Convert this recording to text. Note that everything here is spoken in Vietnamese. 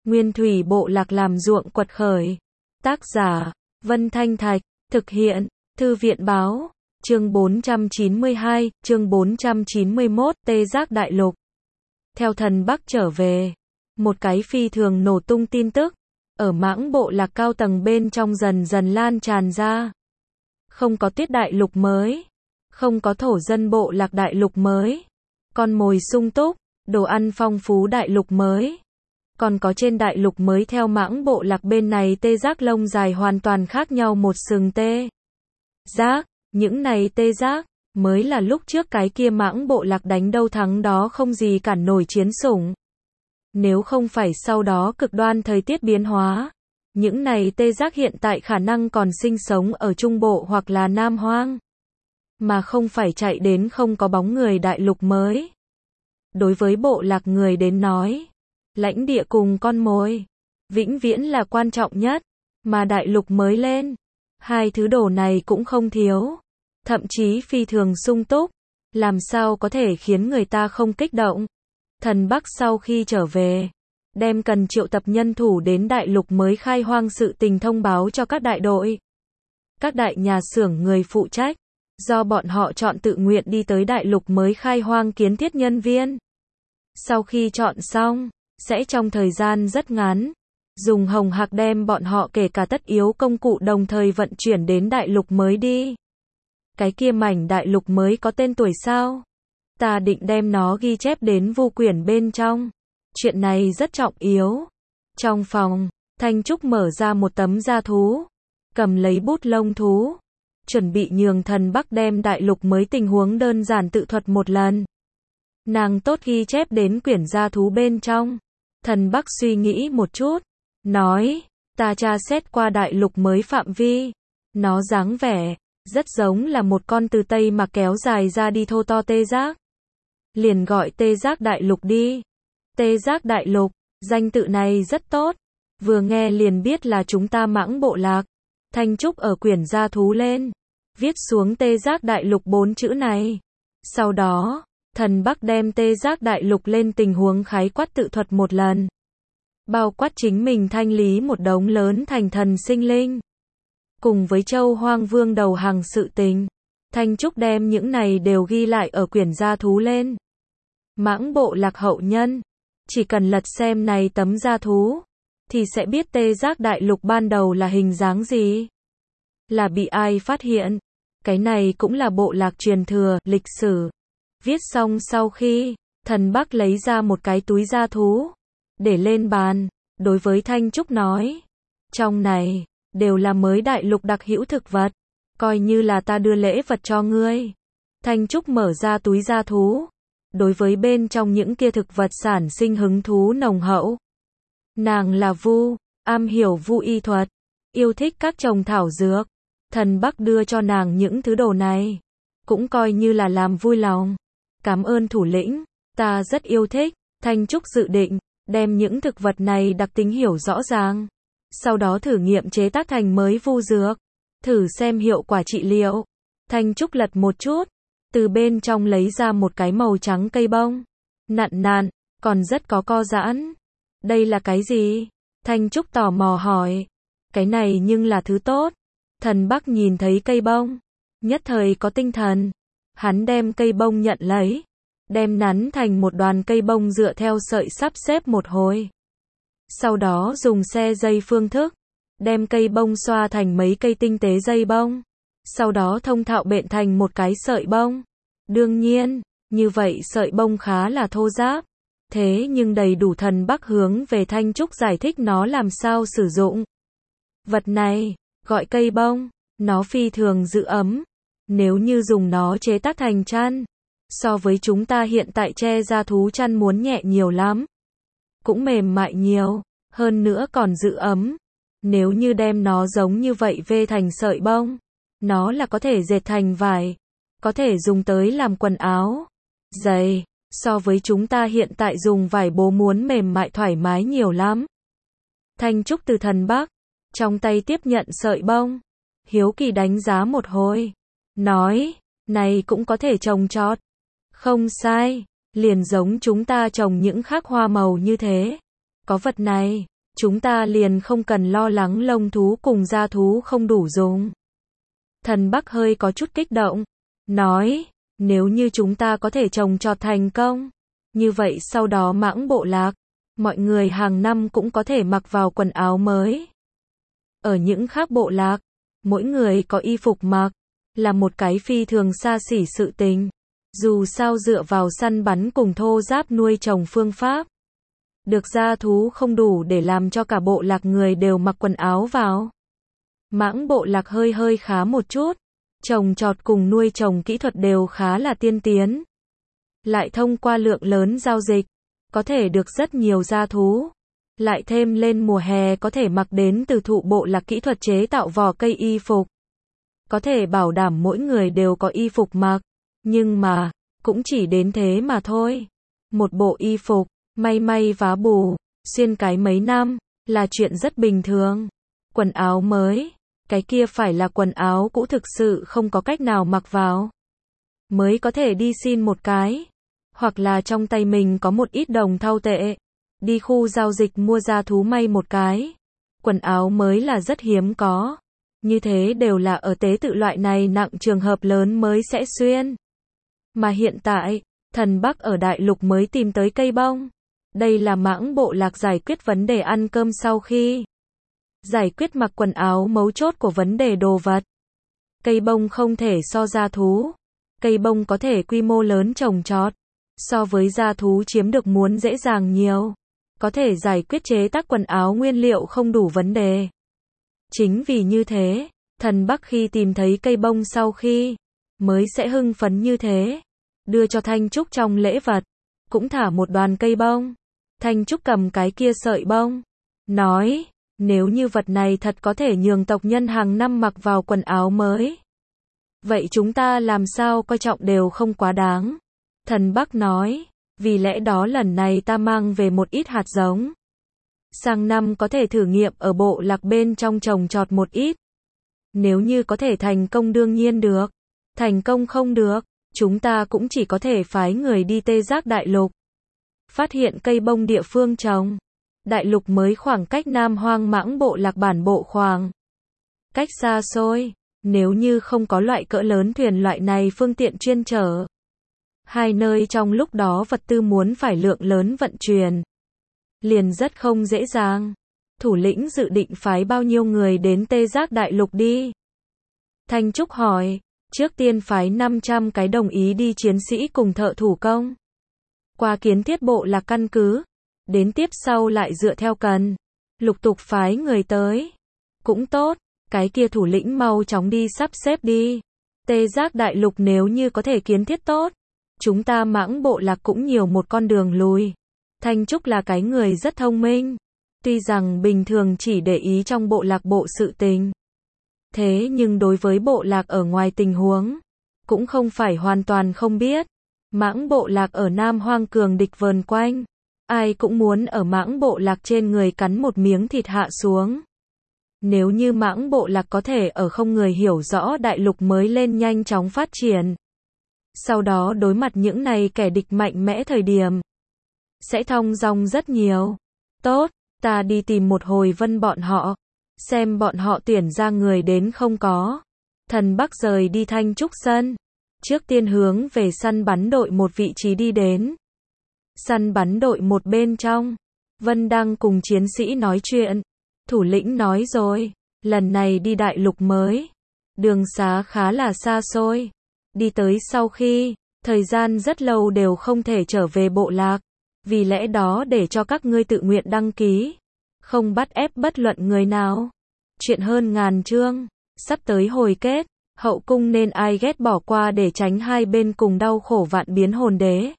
Nguyên thủy bộ lạc làm ruộng quật khởi. Tác giả, Vân Thanh Thạch, thực hiện, Thư viện báo, chương 492, chương 491, Tê Giác Đại Lục. Theo thần Bắc trở về, một cái phi thường nổ tung tin tức, ở mãng bộ lạc cao tầng bên trong dần dần lan tràn ra. Không có Tuyết Đại Lục mới, không có thổ dân bộ lạc đại lục mới, con mồi sung túc, đồ ăn phong phú đại lục mới. Còn có trên đại lục mới theo mãng bộ lạc bên này tê giác lông dài hoàn toàn khác nhau một sừng tê giác, những này tê giác, mới là lúc trước cái kia mãng bộ lạc đánh đâu thắng đó không gì cản nổi chiến sủng. Nếu không phải sau đó cực đoan thời tiết biến hóa, những này tê giác hiện tại khả năng còn sinh sống ở Trung Bộ hoặc là Nam Hoang, mà không phải chạy đến không có bóng người đại lục mới. Đối với bộ lạc người đến nói, lãnh địa cùng con mồi, vĩnh viễn là quan trọng nhất, mà đại lục mới lên, hai thứ đồ này cũng không thiếu, thậm chí phi thường sung túc, làm sao có thể khiến người ta không kích động. Thần Bắc sau khi trở về, đem cần triệu tập nhân thủ đến đại lục mới khai hoang sự tình thông báo cho các đại đội, các đại nhà xưởng người phụ trách, do bọn họ chọn tự nguyện đi tới đại lục mới khai hoang kiến thiết nhân viên. Sau khi chọn xong, sẽ trong thời gian rất ngắn, dùng hồng hạc đem bọn họ kể cả tất yếu công cụ đồng thời vận chuyển đến đại lục mới đi. Cái kia mảnh đại lục mới có tên tuổi sao? Ta định đem nó ghi chép đến vu quyển bên trong. Chuyện này rất trọng yếu. Trong phòng, Thanh Trúc mở ra một tấm da thú, cầm lấy bút lông thú, chuẩn bị nhường thần Bắc đem đại lục mới tình huống đơn giản tự thuật một lần. Nàng tốt ghi chép đến quyển da thú bên trong. Thần Bắc suy nghĩ một chút, nói, ta tra xét qua đại lục mới phạm vi, nó dáng vẻ, rất giống là một con từ Tây mà kéo dài ra đi thô to tê giác. Liền gọi tê giác đại lục đi. Tê giác đại lục, danh tự này rất tốt, vừa nghe liền biết là chúng ta mãng bộ lạc. Thanh Trúc ở quyển da thú lên, viết xuống tê giác đại lục 4 chữ này. Sau đó, thần Bắc đem tê giác đại lục lên tình huống khái quát tự thuật một lần. Bao quát chính mình thanh lý một đống lớn thành thần sinh linh. Cùng với Châu Hoang Vương đầu hàng sự tình. Thanh Trúc đem những này đều ghi lại ở quyển da thú lên. Mãng bộ lạc hậu nhân, chỉ cần lật xem này tấm da thú, thì sẽ biết tê giác đại lục ban đầu là hình dáng gì. Là bị ai phát hiện. Cái này cũng là bộ lạc truyền thừa, lịch sử. Viết xong sau khi, thần Bắc lấy ra một cái túi da thú, để lên bàn, đối với Thanh Trúc nói, trong này, đều là mới đại lục đặc hữu thực vật, coi như là ta đưa lễ vật cho ngươi. Thanh Trúc mở ra túi da thú, đối với bên trong những kia thực vật sản sinh hứng thú nồng hậu. Nàng là vu, am hiểu vu y thuật, yêu thích các trồng thảo dược, thần Bắc đưa cho nàng những thứ đồ này, cũng coi như là làm vui lòng. Cảm ơn thủ lĩnh, ta rất yêu thích. Thanh Trúc dự định đem những thực vật này đặc tính hiểu rõ ràng, sau đó thử nghiệm chế tác thành mới vu dược, thử xem hiệu quả trị liệu. Thanh Trúc lật một chút, từ bên trong lấy ra một cái màu trắng cây bông, nặn nặn, còn rất có co giãn. Đây là cái gì? Thanh Trúc tò mò hỏi. Cái này nhưng là thứ tốt. Thần Bắc nhìn thấy cây bông, nhất thời có tinh thần. Hắn đem cây bông nhận lấy, đem nắn thành một đoàn cây bông dựa theo sợi sắp xếp một hồi. Sau đó dùng xe dây phương thức, đem cây bông xoa thành mấy cây tinh tế dây bông. Sau đó thông thạo bện thành một cái sợi bông. Đương nhiên, như vậy sợi bông khá là thô ráp. Thế nhưng đầy đủ thần Bắc hướng về Thanh Trúc giải thích nó làm sao sử dụng. Vật này, gọi cây bông, nó phi thường giữ ấm. Nếu như dùng nó chế tác thành chăn, so với chúng ta hiện tại che da thú chăn muốn nhẹ nhiều lắm. Cũng mềm mại nhiều, hơn nữa còn giữ ấm. Nếu như đem nó giống như vậy vê thành sợi bông, nó là có thể dệt thành vải, có thể dùng tới làm quần áo, giày, so với chúng ta hiện tại dùng vải bố muốn mềm mại thoải mái nhiều lắm. Thanh Trúc từ thần Bắc, trong tay tiếp nhận sợi bông, hiếu kỳ đánh giá một hồi. Nói, này cũng có thể trồng trọt. Không sai, liền giống chúng ta trồng những khác hoa màu như thế. Có vật này, chúng ta liền không cần lo lắng lông thú cùng da thú không đủ dùng. Thần Bắc hơi có chút kích động, nói, nếu như chúng ta có thể trồng trọt thành công, như vậy sau đó Mãng bộ lạc, mọi người hàng năm cũng có thể mặc vào quần áo mới. Ở những khác bộ lạc, mỗi người có y phục mặc, là một cái phi thường xa xỉ sự tình. Dù sao dựa vào săn bắn cùng thô giáp nuôi trồng phương pháp, được gia thú không đủ để làm cho cả bộ lạc người đều mặc quần áo vào. Mãng bộ lạc hơi khá một chút, trồng trọt cùng nuôi trồng kỹ thuật đều khá là tiên tiến. Lại thông qua lượng lớn giao dịch, có thể được rất nhiều gia thú. Lại thêm lên mùa hè có thể mặc đến từ thụ bộ lạc kỹ thuật chế tạo vỏ cây y phục. Có thể bảo đảm mỗi người đều có y phục mặc. Nhưng mà, cũng chỉ đến thế mà thôi. Một bộ y phục, may vá bù, xuyên cái mấy năm, là chuyện rất bình thường. Quần áo mới, cái kia phải là quần áo cũ thực sự không có cách nào mặc vào. Mới có thể đi xin một cái. Hoặc là trong tay mình có một ít đồng thau tệ. Đi khu giao dịch mua gia thú may một cái. Quần áo mới là rất hiếm có. Như thế đều là ở tế tự loại này nặng trường hợp lớn mới sẽ xuyên. Mà hiện tại, Thần Bắc ở đại lục mới tìm tới cây bông. Đây là Mãng bộ lạc giải quyết vấn đề ăn cơm sau khi giải quyết mặc quần áo mấu chốt của vấn đề đồ vật. Cây bông không thể so gia thú. Cây bông có thể quy mô lớn trồng trọt. So với gia thú chiếm được muốn dễ dàng nhiều. Có thể giải quyết chế tác quần áo nguyên liệu không đủ vấn đề. Chính vì như thế, Thần Bắc khi tìm thấy cây bông sau khi mới sẽ hưng phấn như thế. Đưa cho Thanh Trúc trong lễ vật. Cũng thả một đoàn cây bông. Thanh Trúc cầm cái kia sợi bông. Nói, nếu như vật này thật có thể nhường tộc nhân hàng năm mặc vào quần áo mới. Vậy chúng ta làm sao coi trọng đều không quá đáng. Thần Bắc nói, vì lẽ đó lần này ta mang về một ít hạt giống. Sang năm có thể thử nghiệm ở bộ lạc bên trong trồng trọt một ít. Nếu như có thể thành công đương nhiên được. Thành công không được, chúng ta cũng chỉ có thể phái người đi Tê Giác Đại Lục. Phát hiện cây bông địa phương trồng. Đại lục mới khoảng cách Nam Hoang Mãng bộ lạc bản bộ khoảng. Cách xa xôi, nếu như không có loại cỡ lớn thuyền loại này phương tiện chuyên chở. Hai nơi trong lúc đó vật tư muốn phải lượng lớn vận chuyển. Liền rất không dễ dàng. Thủ lĩnh dự định phái bao nhiêu người đến Tê Giác Đại Lục đi? Thanh Trúc hỏi, trước tiên phái 500 cái đồng ý đi chiến sĩ cùng thợ thủ công. Qua kiến thiết bộ lạc căn cứ. Đến tiếp sau lại dựa theo cần. Lục tục phái người tới. Cũng tốt, cái kia thủ lĩnh mau chóng đi sắp xếp đi. Tê Giác Đại Lục nếu như có thể kiến thiết tốt. Chúng ta Mãng bộ lạc cũng nhiều một con đường lùi. Thanh Trúc là cái người rất thông minh. Tuy rằng bình thường chỉ để ý trong bộ lạc bộ sự tình. Thế nhưng đối với bộ lạc ở ngoài tình huống, cũng không phải hoàn toàn không biết. Mãng bộ lạc ở Nam Hoang cường địch vờn quanh. Ai cũng muốn ở Mãng bộ lạc trên người cắn một miếng thịt hạ xuống. Nếu như Mãng bộ lạc có thể ở không người hiểu rõ đại lục mới lên nhanh chóng phát triển. Sau đó đối mặt những này kẻ địch mạnh mẽ thời điểm. Sẽ thong dong rất nhiều. Tốt, ta đi tìm một hồi Vân bọn họ. Xem bọn họ tuyển ra người đến không có. Thần Bắc rời đi Thanh Trúc sân. Trước tiên hướng về săn bắn đội một vị trí đi đến. Săn bắn đội một bên trong. Vân đang cùng chiến sĩ nói chuyện. Thủ lĩnh nói rồi. Lần này đi đại lục mới. Đường xá khá là xa xôi. Đi tới sau khi. Thời gian rất lâu đều không thể trở về bộ lạc. Vì lẽ đó để cho các ngươi tự nguyện đăng ký. Không bắt ép bất luận người nào. Chuyện hơn ngàn chương. Sắp tới hồi kết. Hậu cung nên ai ghét bỏ qua để tránh hai bên cùng đau khổ vạn biến hồn đế.